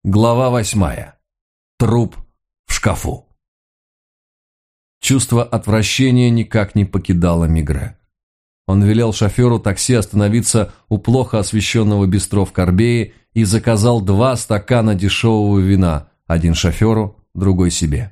Глава 8. Труп в шкафу. Чувство отвращения никак не покидало Мигре. Он велел шоферу такси остановиться у плохо освещенного бистро в Корбее и заказал 2 стакана дешевого вина, один шоферу, другой себе.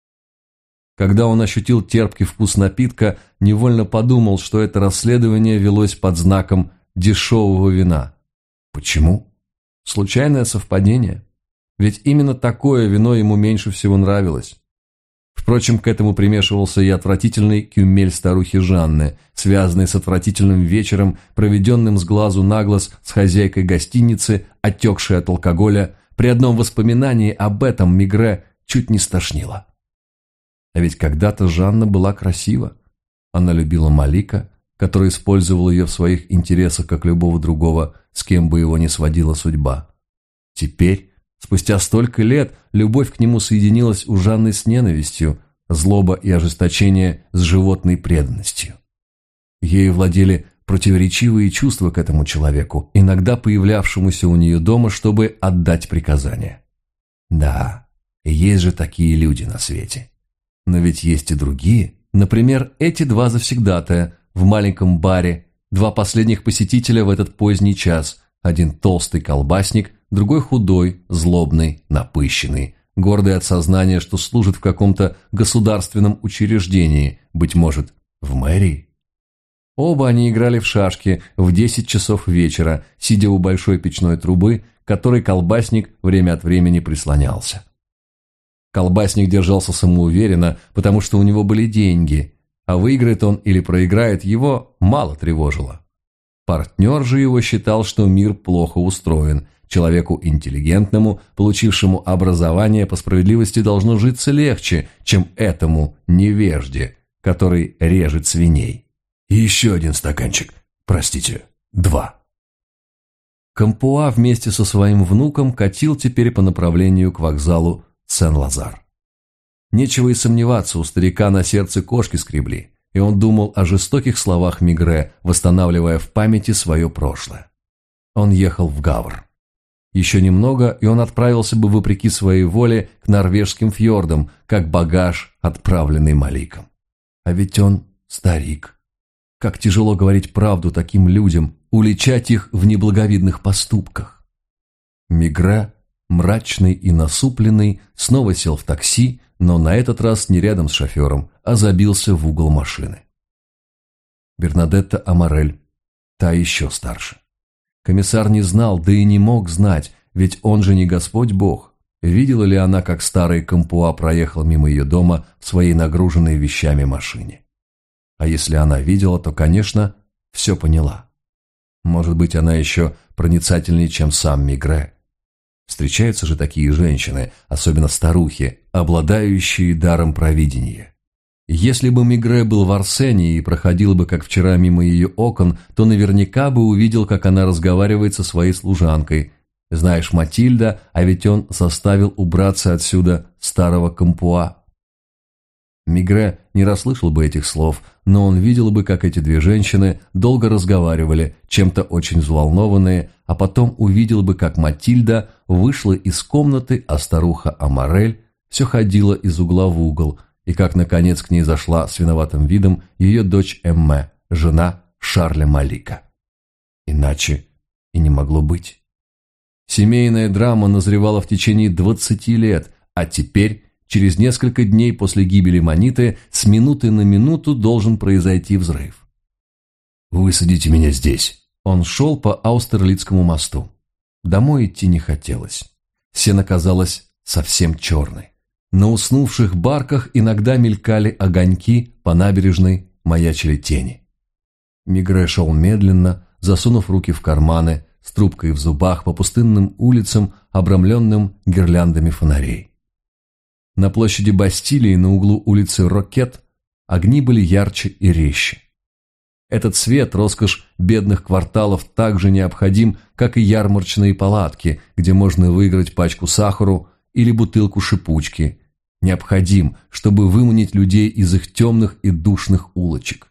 Когда он ощутил терпкий вкус напитка, невольно подумал, что это расследование велось под знаком дешевого вина. Почему? Случайное совпадение? Ведь именно такое вино ему меньше всего нравилось. Впрочем, к этому примешивался и отвратительный кюмель старухи Жанны, связанный с отвратительным вечером, проведенным с глазу на глаз с хозяйкой гостиницы, отекшей от алкоголя. При одном воспоминании об этом Мигре чуть не стошнило. А ведь когда-то Жанна была красива. Она любила Малика, который использовал ее в своих интересах, как любого другого, с кем бы его ни сводила судьба. Теперь, спустя столько лет, любовь к нему соединилась у Жанны с ненавистью, злоба и ожесточение с животной преданностью. Ею владели противоречивые чувства к этому человеку, иногда появлявшемуся у нее дома, чтобы отдать приказания. Да, есть же такие люди на свете. Но ведь есть и другие. Например, эти 2 завсегдатая в маленьком баре, 2 последних посетителя в этот поздний час, один толстый колбасник, другой худой, злобный, напыщенный, гордый от сознания, что служит в каком-то государственном учреждении, быть может, в мэрии. Оба они играли в шашки в 10 часов вечера, сидя у большой печной трубы, к которой колбасник время от времени прислонялся. Колбасник держался самоуверенно, потому что у него были деньги, а выиграет он или проиграет, его мало тревожило. Партнер же его считал, что мир плохо устроен. Человеку интеллигентному, получившему образование, по справедливости должно житься легче, чем этому невежде, который режет свиней. И еще один стаканчик, простите, 2. Кампуа вместе со своим внуком катил теперь по направлению к вокзалу Сен-Лазар. Нечего и сомневаться, у старика на сердце кошки скребли, и он думал о жестоких словах Мигре, восстанавливая в памяти свое прошлое. Он ехал в Гавр. Еще немного, и он отправился бы вопреки своей воле к норвежским фьордам, как багаж, отправленный Маликом. А ведь он старик. Как тяжело говорить правду таким людям, уличать их в неблаговидных поступках. Мигре, мрачный и насупленный, снова сел в такси, но на этот раз не рядом с шофером, а забился в угол машины. Бернадетта Амарель, та еще старше. Комиссар не знал, да и не мог знать, ведь он же не Господь Бог. Видела ли она, как старый Кампуа проехал мимо ее дома в своей нагруженной вещами машине? А если она видела, то, конечно, все поняла. Может быть, она еще проницательнее, чем сам Мигре. Встречаются же такие женщины, особенно старухи, обладающие даром провидения. Если бы Мигре был в Арсении и проходил бы, как вчера, мимо ее окон, то наверняка бы увидел, как она разговаривает со своей служанкой. «Знаешь, Матильда, а ведь он заставил убраться отсюда старого Кампуа». Мигре не расслышал бы этих слов, но он видел бы, как эти 2 женщины долго разговаривали, чем-то очень взволнованные, а потом увидел бы, как Матильда вышла из комнаты, а старуха Амарель все ходила из угла в угол, и как, наконец, к ней зашла с виноватым видом ее дочь Эмме, жена Шарля Малика. Иначе и не могло быть. Семейная драма назревала в течение 20 лет, а теперь, через несколько дней после гибели Маниты, с минуты на минуту должен произойти взрыв. «Высадите меня здесь». Он шел по Аустерлицкому мосту. Домой идти не хотелось. Сена казалась совсем черной. На уснувших барках иногда мелькали огоньки, по набережной маячили тени. Мигре шел медленно, засунув руки в карманы, с трубкой в зубах по пустынным улицам, обрамленным гирляндами фонарей. На площади Бастилии на углу улицы Рокет огни были ярче и резче. Этот свет, роскошь бедных кварталов, так же необходим, как и ярмарочные палатки, где можно выиграть пачку сахару или бутылку шипучки. Необходим, чтобы выманить людей из их темных и душных улочек.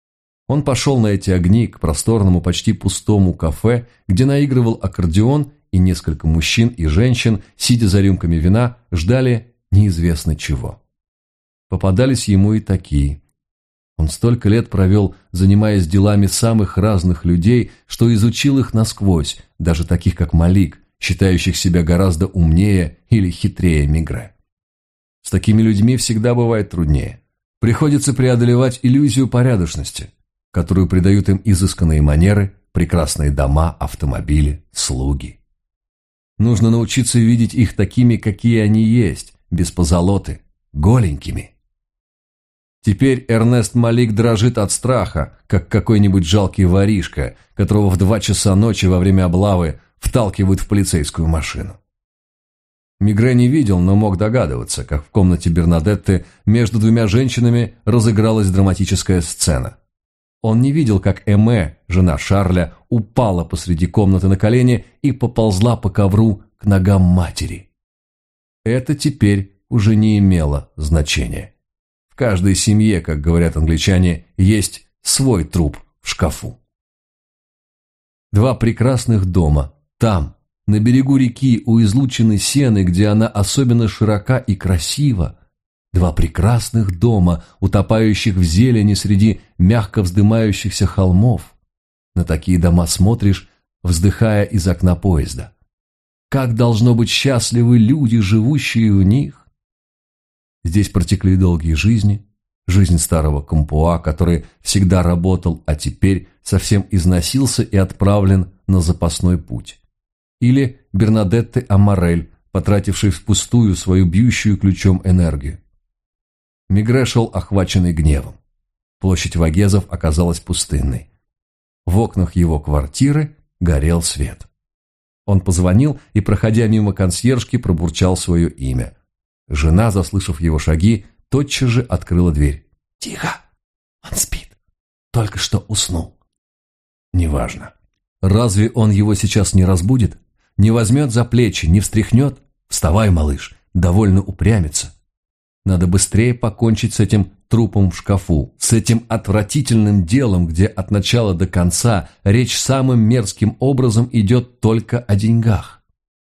Он пошел на эти огни к просторному, почти пустому кафе, где наигрывал аккордеон и несколько мужчин и женщин, сидя за рюмками вина, ждали неизвестно чего. Попадались ему и такие. Он столько лет провел, занимаясь делами самых разных людей, что изучил их насквозь, даже таких как Малик, считающих себя гораздо умнее или хитрее Мегрэ. С такими людьми всегда бывает труднее. Приходится преодолевать иллюзию порядочности, которую придают им изысканные манеры, прекрасные дома, автомобили, слуги. Нужно научиться видеть их такими, какие они есть, без позолоты, голенькими. Теперь Эрнест Малик дрожит от страха, как какой-нибудь жалкий воришка, которого в 2 часа ночи во время облавы вталкивают в полицейскую машину. Мегрэ не видел, но мог догадываться, как в комнате Бернадетты между 2 женщинами разыгралась драматическая сцена. Он не видел, как Эме, жена Шарля, упала посреди комнаты на колени и поползла по ковру к ногам матери. Это теперь уже не имело значения. В каждой семье, как говорят англичане, есть свой труп в шкафу. 2 прекрасных дома, там, на берегу реки у излучины Сены, где она особенно широка и красива, 2 прекрасных дома, утопающих в зелени среди мягко вздымающихся холмов. На такие дома смотришь, вздыхая из окна поезда. Как должно быть счастливы люди, живущие в них! Здесь протекли долгие жизни, жизнь старого Кампуа, который всегда работал, а теперь совсем износился и отправлен на запасной путь. Или Бернадетты Амарель, потративший впустую свою бьющую ключом энергию. Мегрэ шел охваченный гневом. Площадь Вагезов оказалась пустынной. В окнах его квартиры горел свет. Он позвонил и, проходя мимо консьержки, пробурчал свое имя. Жена, заслышав его шаги, тотчас же открыла дверь. «Тихо! Он спит. Только что уснул». «Неважно. Разве он его сейчас не разбудит? Не возьмет за плечи, не встряхнет? Вставай, малыш, довольно упрямится. Надо быстрее покончить с этим трупом в шкафу, с этим отвратительным делом, где от начала до конца речь самым мерзким образом идет только о деньгах.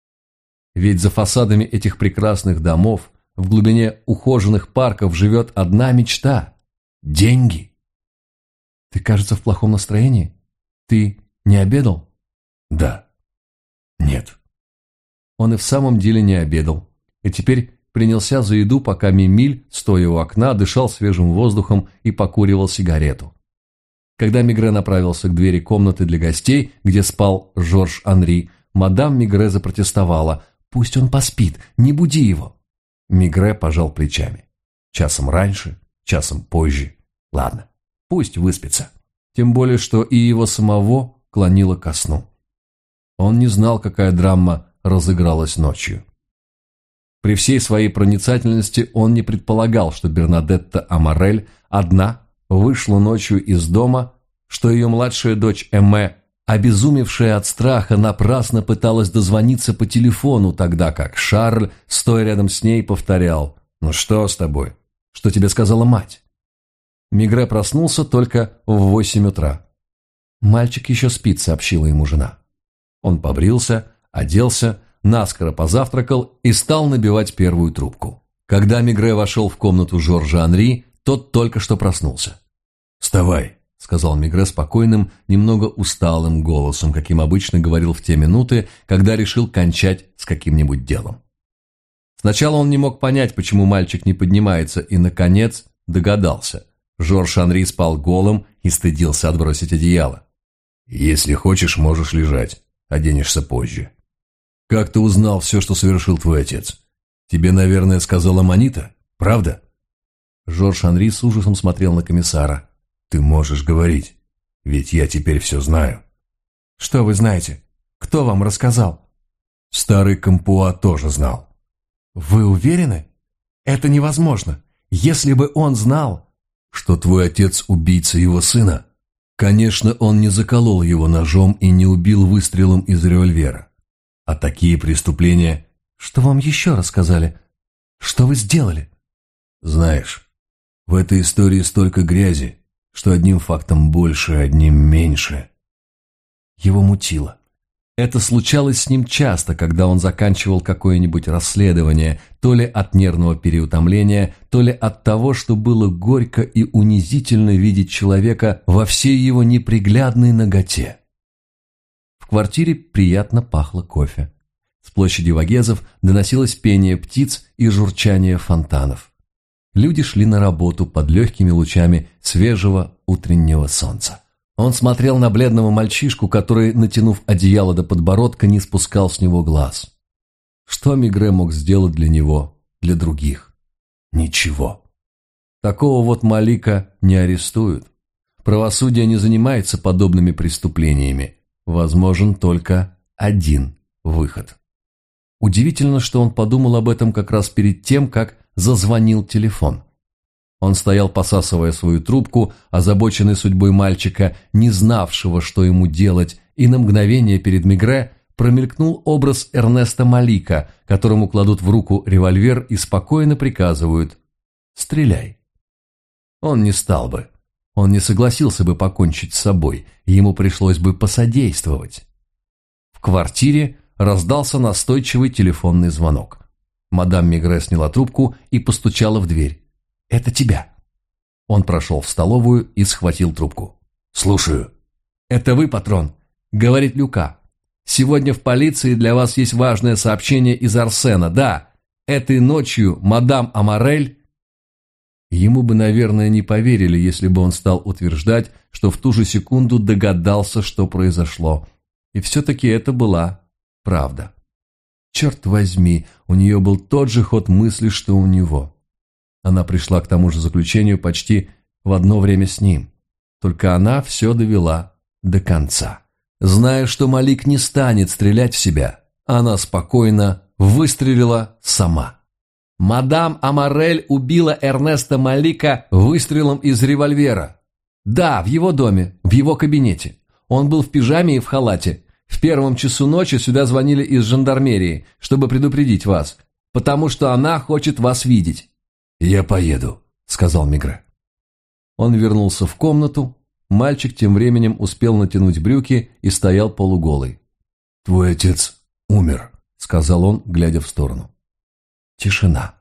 Ведь за фасадами этих прекрасных домов, в глубине ухоженных парков живет одна мечта – деньги. Ты, кажется, в плохом настроении? Ты не обедал? Да. Нет. Он и в самом деле не обедал. И теперь принялся за еду, пока Мимиль, стоя у окна, дышал свежим воздухом и покуривал сигарету. Когда Мегрэ направился к двери комнаты для гостей, где спал Жорж Анри, мадам Мегрэ запротестовала. «Пусть он поспит, не буди его». Мегрэ пожал плечами. Часом раньше, часом позже. Ладно, пусть выспится. Тем более, что и его самого клонило ко сну. Он не знал, какая драма разыгралась ночью. При всей своей проницательности он не предполагал, что Бернадетта Амарель одна вышла ночью из дома, что ее младшая дочь Эме, обезумевшая от страха, напрасно пыталась дозвониться по телефону, тогда как Шарль, стоя рядом с ней, повторял: «Ну что с тобой? Что тебе сказала мать?» Мегрэ проснулся только в 8 утра. «Мальчик еще спит», — сообщила ему жена. Он побрился, оделся, наскоро позавтракал и стал набивать первую трубку. Когда Мегрэ вошел в комнату Жоржа Анри, тот только что проснулся. «Вставай», — сказал Мегрэ спокойным, немного усталым голосом, каким обычно говорил в те минуты, когда решил кончать с каким-нибудь делом. Сначала он не мог понять, почему мальчик не поднимается, и, наконец, догадался. Жорж Анри спал голым и стыдился отбросить одеяло. «Если хочешь, можешь лежать, оденешься позже». «Как ты узнал все, что совершил твой отец? Тебе, наверное, сказала Манита, правда?» Жорж Анри с ужасом смотрел на комиссара. «Ты можешь говорить, ведь я теперь все знаю». «Что вы знаете? Кто вам рассказал?» «Старый Кампуа тоже знал». «Вы уверены? Это невозможно. Если бы он знал...» «Что твой отец убийца его сына? Конечно, он не заколол его ножом и не убил выстрелом из револьвера. А такие преступления...» «Что вам еще рассказали? Что вы сделали?» «Знаешь, в этой истории столько грязи, что одним фактом больше, одним меньше». Его мутило. Это случалось с ним часто, когда он заканчивал какое-нибудь расследование, то ли от нервного переутомления, то ли от того, что было горько и унизительно видеть человека во всей его неприглядной наготе. В квартире приятно пахло кофе. С площади Вагезов доносилось пение птиц и журчание фонтанов. Люди шли на работу под легкими лучами свежего утреннего солнца. Он смотрел на бледного мальчишку, который, натянув одеяло до подбородка, не спускал с него глаз. Что Мигре мог сделать для него, для других? Ничего. Такого вот Малика не арестуют. Правосудие не занимается подобными преступлениями. Возможен только один выход. Удивительно, что он подумал об этом как раз перед тем, как зазвонил телефон. Он стоял, посасывая свою трубку, озабоченный судьбой мальчика, не знавшего, что ему делать, и на мгновение перед Мигре промелькнул образ Эрнеста Малика, которому кладут в руку револьвер и спокойно приказывают «Стреляй». Он не стал бы. Он не согласился бы покончить с собой, ему пришлось бы посодействовать. В квартире раздался настойчивый телефонный звонок. Мадам Мигре сняла трубку и постучала в дверь. «Это тебя». Он прошел в столовую и схватил трубку. «Слушаю». «Это вы, патрон?» — говорит Люка. «Сегодня в полиции для вас есть важное сообщение из Арсена. Да, этой ночью мадам Амарель...» Ему бы, наверное, не поверили, если бы он стал утверждать, что в ту же секунду догадался, что произошло. И все-таки это была правда. Черт возьми, у нее был тот же ход мысли, что у него. Она пришла к тому же заключению почти в одно время с ним. Только она все довела до конца. Зная, что Малик не станет стрелять в себя, она спокойно выстрелила сама. Мадам Амарель убила Эрнеста Малика выстрелом из револьвера. Да, в его доме, в его кабинете. Он был в пижаме и в халате. В первом часу ночи сюда звонили из жандармерии, чтобы предупредить вас, потому что она хочет вас видеть. «Я поеду», — сказал Мигре. Он вернулся в комнату. Мальчик тем временем успел натянуть брюки и стоял полуголый. «Твой отец умер», — сказал он, глядя в сторону. Тишина.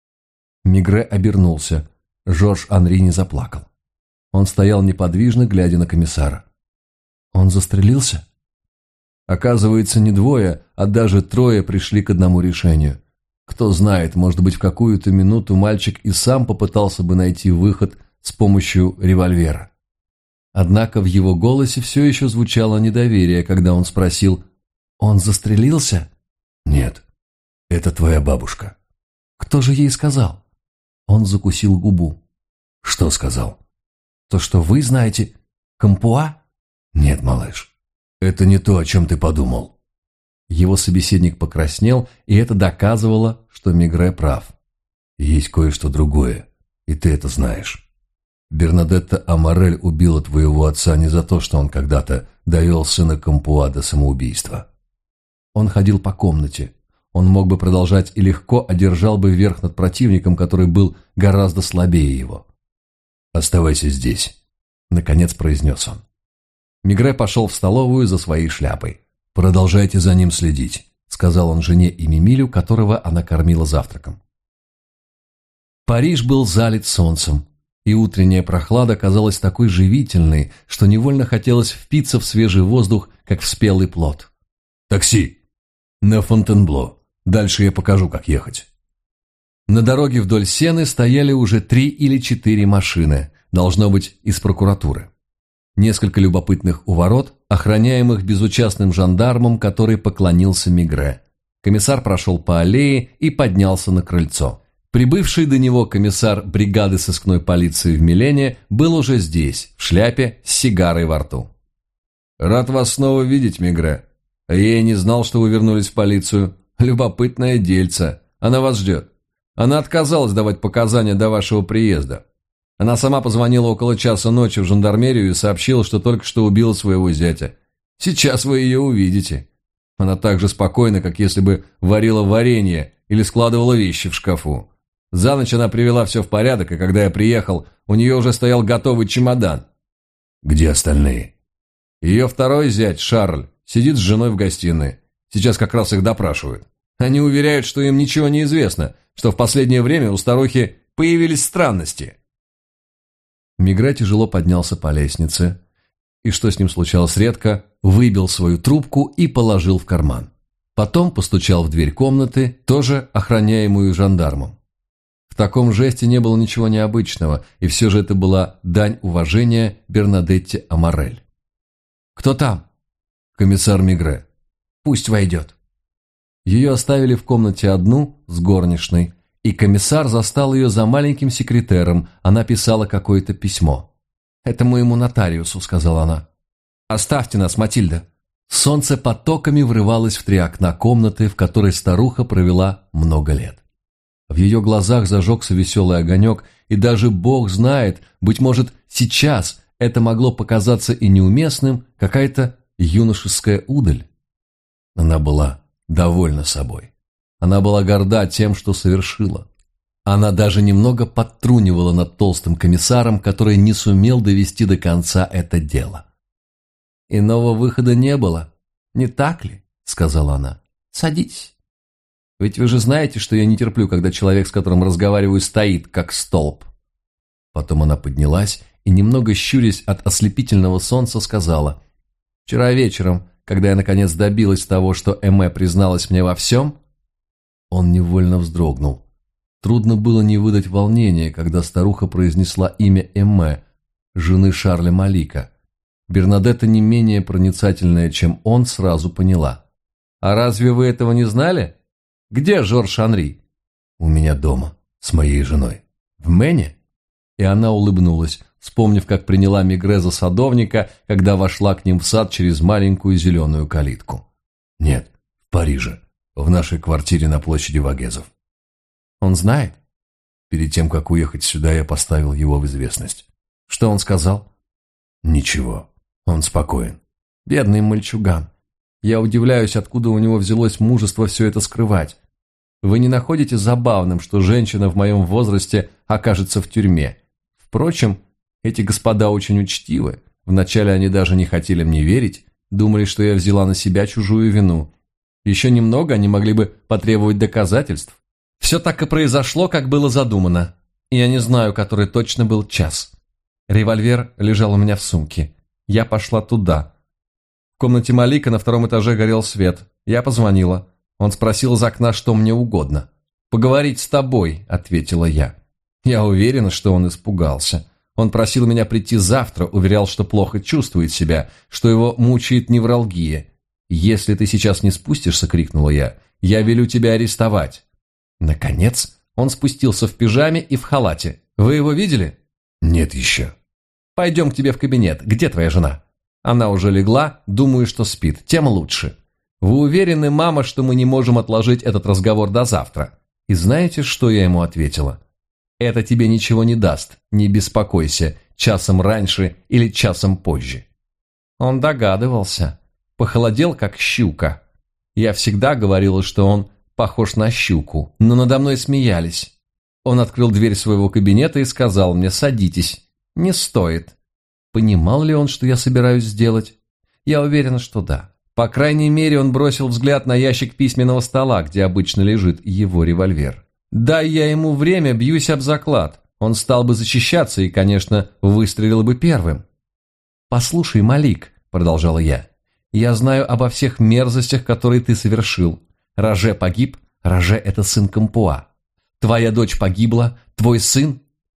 Мигре обернулся. Жорж Анри не заплакал. Он стоял неподвижно, глядя на комиссара. «Он застрелился?» Оказывается, не двое, а даже трое пришли к одному решению. Кто знает, может быть, в какую-то минуту мальчик и сам попытался бы найти выход с помощью револьвера. Однако в его голосе все еще звучало недоверие, когда он спросил: «Он застрелился?» «Нет, это твоя бабушка». «Кто же ей сказал?» Он закусил губу. «Что сказал?» «То, что вы знаете Кампуа?» «Нет, малыш, это не то, о чем ты подумал». Его собеседник покраснел, и это доказывало, что Мигре прав. «Есть кое-что другое, и ты это знаешь. Бернадетта Амарель убила твоего отца не за то, что он когда-то довел сына Кампуа до самоубийства». Он ходил по комнате. Он мог бы продолжать и легко одержал бы верх над противником, который был гораздо слабее его. «Оставайся здесь», — наконец произнес он. Мигре пошел в столовую за своей шляпой. «Продолжайте за ним следить», — сказал он жене и Мимилю, которого она кормила завтраком. Париж был залит солнцем, и утренняя прохлада казалась такой живительной, что невольно хотелось впиться в свежий воздух, как в спелый плод. «Такси! На Фонтенбло. Дальше я покажу, как ехать». На дороге вдоль Сены стояли уже 3 или 4 машины, должно быть, из прокуратуры. Несколько любопытных у ворот, охраняемых безучастным жандармом, который поклонился Мигре. Комиссар прошел по аллее и поднялся на крыльцо. Прибывший до него комиссар бригады сыскной полиции в Милене был уже здесь, в шляпе, с сигарой во рту. «Рад вас снова видеть, Мигре. Я и не знал, что вы вернулись в полицию. Любопытное дельце. Она вас ждет. Она отказалась давать показания до вашего приезда. Она сама позвонила около часа ночи в жандармерию и сообщила, что только что убила своего зятя. Сейчас вы ее увидите. Она так же спокойна, как если бы варила варенье или складывала вещи в шкафу. За ночь она привела все в порядок, и когда я приехал, у нее уже стоял готовый чемодан». «Где остальные?» «Ее второй зять, Шарль, сидит с женой в гостиной. Сейчас как раз их допрашивают. Они уверяют, что им ничего не известно, что в последнее время у старухи появились странности». Мегре тяжело поднялся по лестнице, и, что с ним случалось редко, выбил свою трубку и положил в карман. Потом постучал в дверь комнаты, тоже охраняемую жандармом. В таком жесте не было ничего необычного, и все же это была дань уважения Бернадетте Аморель. «Кто там?» «Комиссар Мегре». «Пусть войдет». Ее оставили в комнате одну с горничной, и комиссар застал ее за маленьким секретером. Она писала какое-то письмо. «Это моему нотариусу», — сказала она. «Оставьте нас, Матильда». Солнце потоками врывалось в 3 окна комнаты, в которой старуха провела много лет. В ее глазах зажегся веселый огонек, и даже Бог знает, быть может, сейчас это могло показаться и неуместным, какая-то юношеская удаль. Она была довольна собой. Она была горда тем, что совершила. Она даже немного подтрунивала над толстым комиссаром, который не сумел довести до конца это дело. «Иного выхода не было, не так ли?» — сказала она. «Садитесь. Ведь вы же знаете, что я не терплю, когда человек, с которым разговариваю, стоит, как столб». Потом она поднялась и, немного щурясь от ослепительного солнца, сказала: «Вчера вечером, когда я наконец добилась того, что Эме призналась мне во всем...» Он невольно вздрогнул. Трудно было не выдать волнения, когда старуха произнесла имя Эме, жены Шарля Малика. Бернадетта, не менее проницательная, чем он, сразу поняла. «А разве вы этого не знали? Где Жорж Анри?» «У меня дома, с моей женой». «В Мэне?» И она улыбнулась, вспомнив, как приняла Мегре за садовника, когда вошла к ним в сад через маленькую зеленую калитку. «Нет, в Париже, в нашей квартире на площади Вагезов». «Он знает?» Перед тем, как уехать сюда, я поставил его в известность. «Что он сказал?» «Ничего, он спокоен». «Бедный мальчуган. Я удивляюсь, откуда у него взялось мужество все это скрывать. Вы не находите забавным, что женщина в моем возрасте окажется в тюрьме? Впрочем, эти господа очень учтивы. Вначале они даже не хотели мне верить, думали, что я взяла на себя чужую вину. Еще немного они могли бы потребовать доказательств. Все так и произошло, как было задумано. Я не знаю, который точно был час. Револьвер лежал у меня в сумке. Я пошла туда. В комнате Малика на 2-м этаже горел свет. Я позвонила. Он спросил из окна, что мне угодно. «Поговорить с тобой», — ответила я. Я уверена, что он испугался. Он просил меня прийти завтра, уверял, что плохо чувствует себя, что его мучает невралгия. «Если ты сейчас не спустишься», — крикнула я велю тебя арестовать». Наконец, он спустился в пижаме и в халате. «Вы его видели?» «Нет еще». «Пойдем к тебе в кабинет. Где твоя жена?» «Она уже легла, думаю, что спит. Тем лучше. Вы уверены, мама, что мы не можем отложить этот разговор до завтра?» И знаете, что я ему ответила? «Это тебе ничего не даст. Не беспокойся. Часом раньше или часом позже». Он догадывался. Похолодел, как щука. Я всегда говорила, что он похож на щуку, но надо мной смеялись. Он открыл дверь своего кабинета и сказал мне: «Садитесь». «Не стоит». Понимал ли он, что я собираюсь сделать? Я уверена, что да. По крайней мере, он бросил взгляд на ящик письменного стола, где обычно лежит его револьвер. Дай я ему время, бьюсь об заклад. Он стал бы защищаться и, конечно, выстрелил бы первым. «Послушай, Малик», — продолжала я знаю обо всех мерзостях, которые ты совершил. Роже погиб, Роже — это сын Кампуа. Твоя дочь погибла, твой сын...»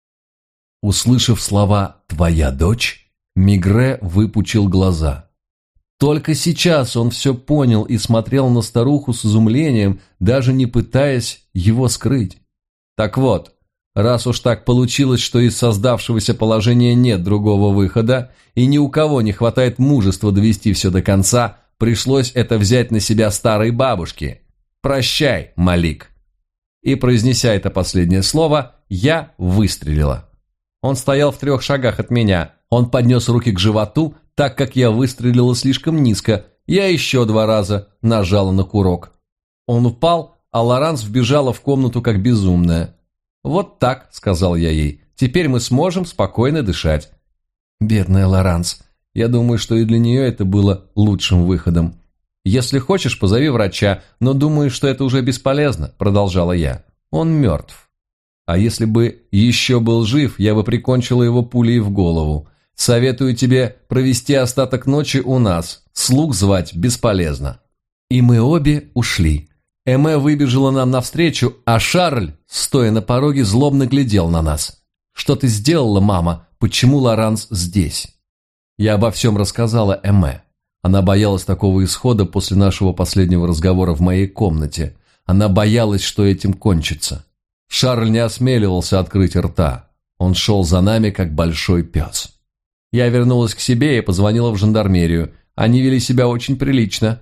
Услышав слова «твоя дочь», Мегре выпучил глаза. Только сейчас он все понял и смотрел на старуху с изумлением, даже не пытаясь его скрыть. «Так вот, раз уж так получилось, что из создавшегося положения нет другого выхода, и ни у кого не хватает мужества довести все до конца, пришлось это взять на себя старой бабушке. Прощай, Малик». И, произнеся это последнее слово, я выстрелила. Он стоял в 3 шагах от меня. Он поднес руки к животу, так как я выстрелила слишком низко. Я еще 2 раза нажала на курок. Он упал, а Лоранс вбежала в комнату как безумная. «Вот так», — сказал я ей, — «теперь мы сможем спокойно дышать». Бедная Лоранс. Я думаю, что и для нее это было лучшим выходом. «Если хочешь, позови врача, но думаю, что это уже бесполезно», – продолжала я. «Он мертв. А если бы еще был жив, я бы прикончила его пулей в голову. Советую тебе провести остаток ночи у нас. Слуг звать бесполезно». И мы обе ушли. Эме выбежала нам навстречу, а Шарль, стоя на пороге, злобно глядел на нас. «Что ты сделала, мама? Почему Лоранс здесь?» Я обо всем рассказала Эме. Она боялась такого исхода после нашего последнего разговора в моей комнате. Она боялась, что этим кончится. Шарль не осмеливался открыть рта. Он шел за нами, как большой пес. Я вернулась к себе и позвонила в жандармерию. Они вели себя очень прилично.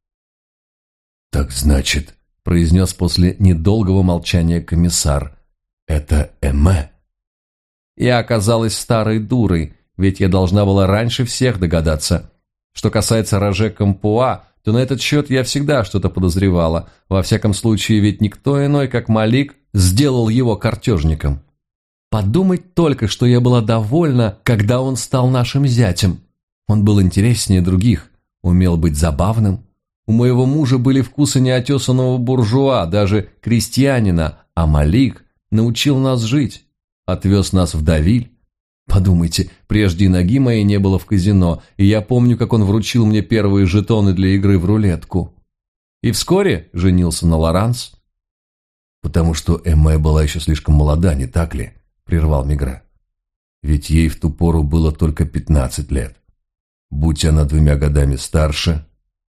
«Так значит», — произнес после недолгого молчания комиссар, — «это Эме?» Я оказалась старой дурой, ведь я должна была раньше всех догадаться. Что касается Роже Кампуа, то на этот счет я всегда что-то подозревала. Во всяком случае, ведь никто иной, как Малик, сделал его картежником. Подумать только, что я была довольна, когда он стал нашим зятем. Он был интереснее других, умел быть забавным. У моего мужа были вкусы неотесанного буржуа, даже крестьянина, а Малик научил нас жить, отвез нас в Давиль. Подумайте, прежде и ноги моей не было в казино, и я помню, как он вручил мне первые жетоны для игры в рулетку. И вскоре женился на Лоранс. «Потому что Эме была еще слишком молода, не так ли?» – прервал Мегре. «Ведь ей в ту пору было только 15 лет. Будь она 2 годами старше,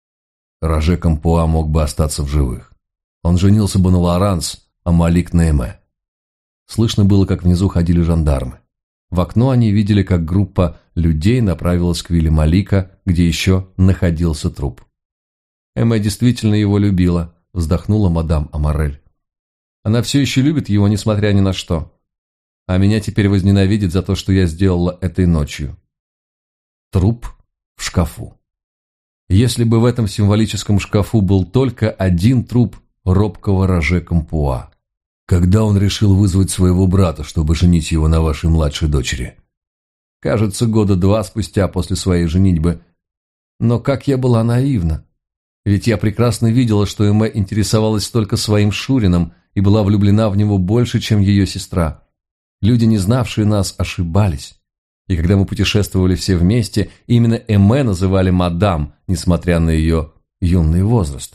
Роже Кампуа мог бы остаться в живых. Он женился бы на Лоранс, а Малик на Эме». Слышно было, как внизу ходили жандармы. В окно они видели, как группа людей направилась к вилле Малика, где еще находился труп. «Эме действительно его любила», – вздохнула мадам Амарель. «Она все еще любит его, несмотря ни на что. А меня теперь возненавидит за то, что я сделала этой ночью». Труп в шкафу. Если бы в этом символическом шкафу был только один труп робкого Роже Кампуа. «Когда он решил вызвать своего брата, чтобы женить его на вашей младшей дочери?» «Кажется, 2 года спустя после своей женитьбы. Но как я была наивна. Ведь я прекрасно видела, что Эме интересовалась только своим Шурином и была влюблена в него больше, чем ее сестра. Люди, не знавшие нас, ошибались. И когда мы путешествовали все вместе, именно Эме называли мадам, несмотря на ее юный возраст.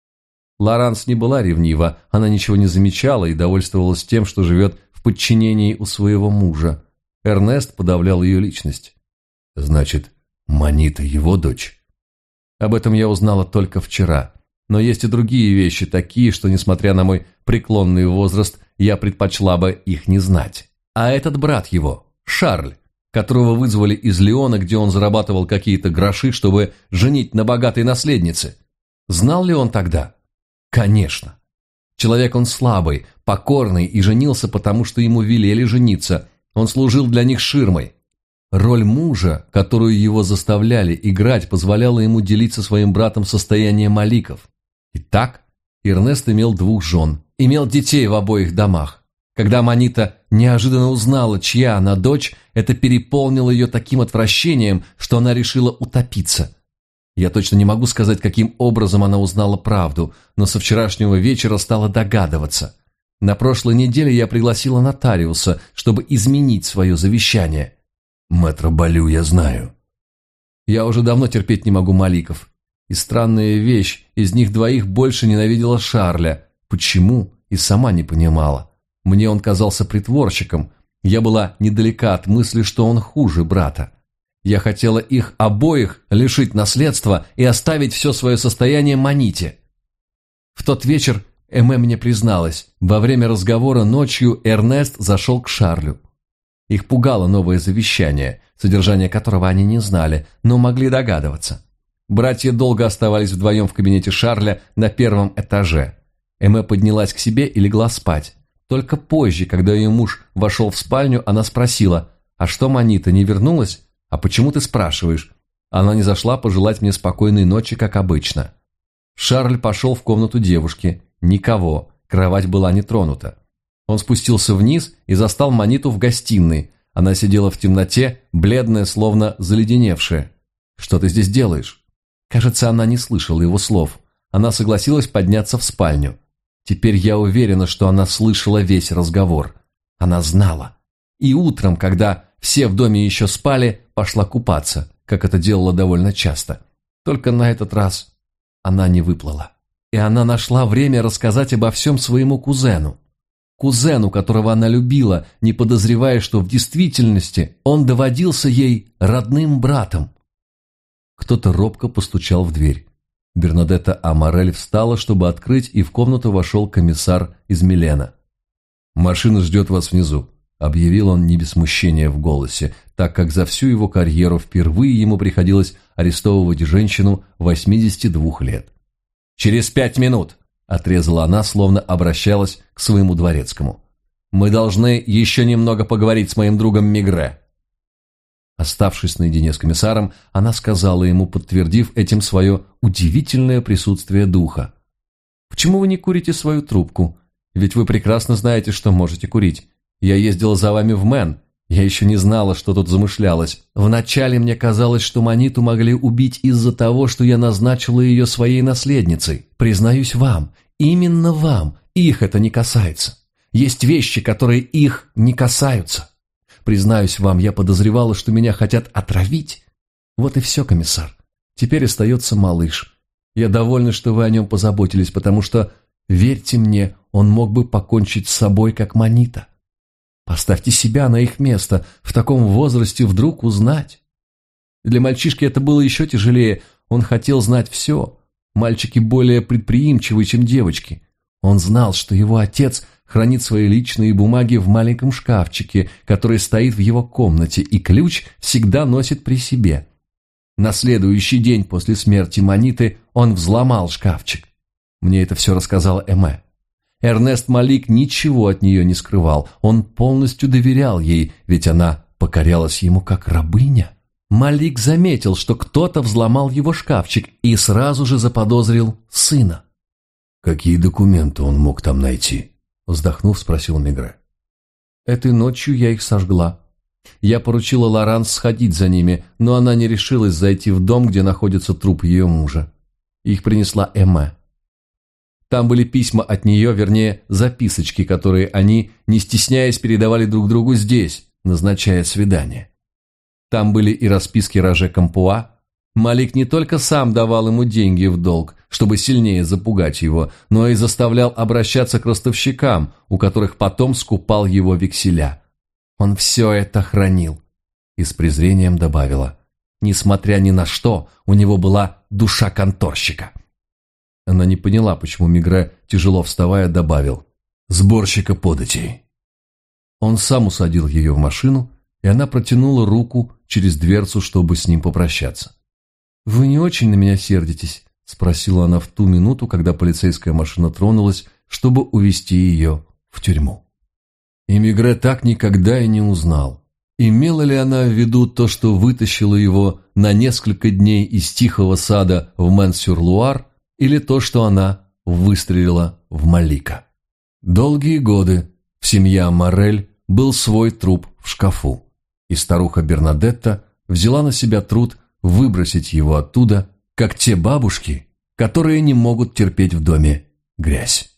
Лоранс не была ревнива, она ничего не замечала и довольствовалась тем, что живет в подчинении у своего мужа. Эрнест подавлял ее личность. «Значит, Манита его дочь?» Об этом я узнала только вчера. Но есть и другие вещи, такие, что, несмотря на мой преклонный возраст, я предпочла бы их не знать. А этот брат его, Шарль, которого вызвали из Лиона, где он зарабатывал какие-то гроши, чтобы женить на богатой наследнице. Знал ли он тогда? Конечно. Человек он слабый, покорный и женился, потому что ему велели жениться. Он служил для них ширмой. Роль мужа, которую его заставляли играть, позволяла ему делить со своим братом состояние Маликов. Итак, Эрнест имел 2 жен, имел детей в обоих домах. Когда Манита неожиданно узнала, чья она дочь, это переполнило ее таким отвращением, что она решила утопиться. Я точно не могу сказать, каким образом она узнала правду, но со вчерашнего вечера стала догадываться. На прошлой неделе я пригласила нотариуса, чтобы изменить свое завещание. «Мэтра Балю я знаю». Я уже давно терпеть не могу Маликов. И странная вещь, из них 2 больше ненавидела Шарля. Почему? И сама не понимала. Мне он казался притворщиком. Я была недалека от мысли, что он хуже брата. Я хотела их обоих лишить наследства и оставить все свое состояние Маните. В тот вечер Эме мне призналась. Во время разговора ночью Эрнест зашел к Шарлю. Их пугало новое завещание, содержание которого они не знали, но могли догадываться. Братья долго оставались вдвоем в кабинете Шарля на 1 этаже. Эме поднялась к себе и легла спать. Только позже, когда ее муж вошел в спальню, она спросила: «А что, Манита, не вернулась? А почему ты спрашиваешь?» Она не зашла пожелать мне спокойной ночи, как обычно. Шарль пошел в комнату девушки. Никого, кровать была не тронута. Он спустился вниз и застал Маниту в гостиной. Она сидела в темноте, бледная, словно заледеневшая. «Что ты здесь делаешь?» Кажется, она не слышала его слов. Она согласилась подняться в спальню. Теперь я уверена, что она слышала весь разговор. Она знала. И утром, когда все в доме еще спали, пошла купаться, как это делала довольно часто. Только на этот раз она не выплыла. И она нашла время рассказать обо всем своему кузену. Кузену, которого она любила, не подозревая, что в действительности он доводился ей родным братом. Кто-то робко постучал в дверь. Бернадетта Амарель встала, чтобы открыть, и в комнату вошел комиссар из Милена. «Машина ждет вас внизу», — объявил он не без смущения в голосе, так как за всю его карьеру впервые ему приходилось арестовывать женщину 82 лет. «Через 5 минут», — отрезала она, словно обращалась к своему дворецкому. «Мы должны еще немного поговорить с моим другом Мигре». Оставшись наедине с комиссаром, она сказала ему, подтвердив этим свое удивительное присутствие духа: «Почему вы не курите свою трубку? Ведь вы прекрасно знаете, что можете курить. Я ездила за вами в Мэн. Я еще не знала, что тут замышлялось. Вначале мне казалось, что Маниту могли убить из-за того, что я назначила ее своей наследницей. Признаюсь вам, именно вам, их это не касается. Есть вещи, которые их не касаются. Признаюсь вам, я подозревала, что меня хотят отравить. Вот и все, комиссар. Теперь остается малыш. Я довольна, что вы о нем позаботились, потому что, верьте мне, он мог бы покончить с собой, как Манита. Поставьте себя на их место, в таком возрасте вдруг узнать. Для мальчишки это было еще тяжелее, он хотел знать все. Мальчики более предприимчивы, чем девочки. Он знал, что его отец хранит свои личные бумаги в маленьком шкафчике, который стоит в его комнате, и ключ всегда носит при себе. На следующий день после смерти Маниты он взломал шкафчик. Мне это все рассказала Эме. Эрнест Малик ничего от нее не скрывал, он полностью доверял ей, ведь она покорялась ему как рабыня. Малик заметил, что кто-то взломал его шкафчик и сразу же заподозрил сына. «Какие документы он мог там найти?» — вздохнув, спросил Мигре. «Этой ночью я их сожгла. Я поручила Лоранс сходить за ними, но она не решилась зайти в дом, где находится труп ее мужа. Их принесла Эме. Там были письма от нее, вернее, записочки, которые они, не стесняясь, передавали друг другу здесь, назначая свидание. Там были и расписки Роже Кампуа. Малик не только сам давал ему деньги в долг, чтобы сильнее запугать его, но и заставлял обращаться к ростовщикам, у которых потом скупал его векселя. Он все это хранил. И с презрением добавила: несмотря ни на что, у него была душа конторщика. Она не поняла, почему Мигре, тяжело вставая, добавил: сборщика податей. Он сам усадил ее в машину, и она протянула руку через дверцу, чтобы с ним попрощаться. «Вы не очень на меня сердитесь?» — спросила она в ту минуту, когда полицейская машина тронулась, чтобы увезти ее в тюрьму. И Мигре так никогда и не узнал, имела ли она в виду то, что вытащила его на несколько дней из тихого сада в Мэн-сюр-Луар, или то, что она выстрелила в Малика. Долгие годы в семье Амарель был свой труп в шкафу, и старуха Бернадетта взяла на себя труд выбросить его оттуда, как те бабушки, которые не могут терпеть в доме грязь.